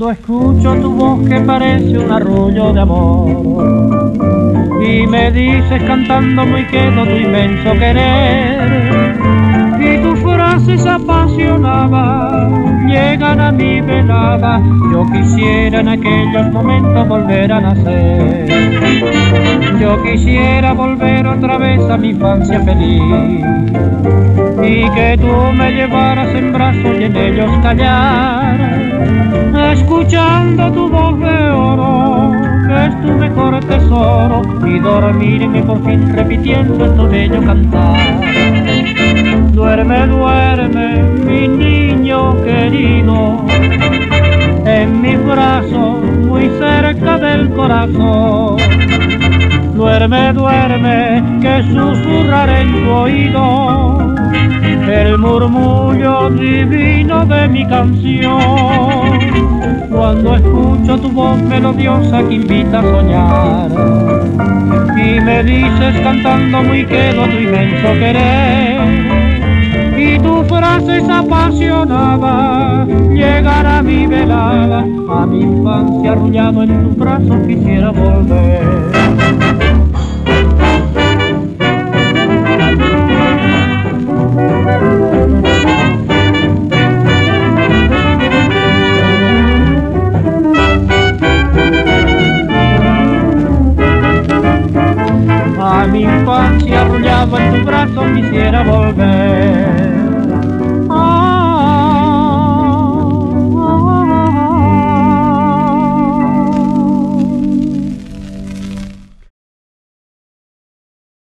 Cuando escucho tu voz que parece un arrullo de amor y me dices cantando muy quedo tu inmenso querer y tus frases apasionadas llegan a mi velada. Yo quisiera en aquellos momentos volver a nacer. Yo quisiera volver otra vez a mi infancia feliz y que tú me llevaras en brazos y en ellos callar, escuchando tu voz de oro, que es tu mejor tesoro, y dormirme por fin repitiendo tu bello cantar. Duerme, duerme, mi niño querido, en mis brazos, muy cerca del corazón. Duerme, duerme, que susurraré en tu oído el murmullo divino de mi canción. Cuando escucho tu voz melodiosa que invita a soñar y me dices cantando muy quedo tu inmenso querer y tus frases apasionadas llegan a mi velada, a mi infancia arrullado en tus brazos quisiera volver. A mi infancia arrullado en tus brazos quisiera volver.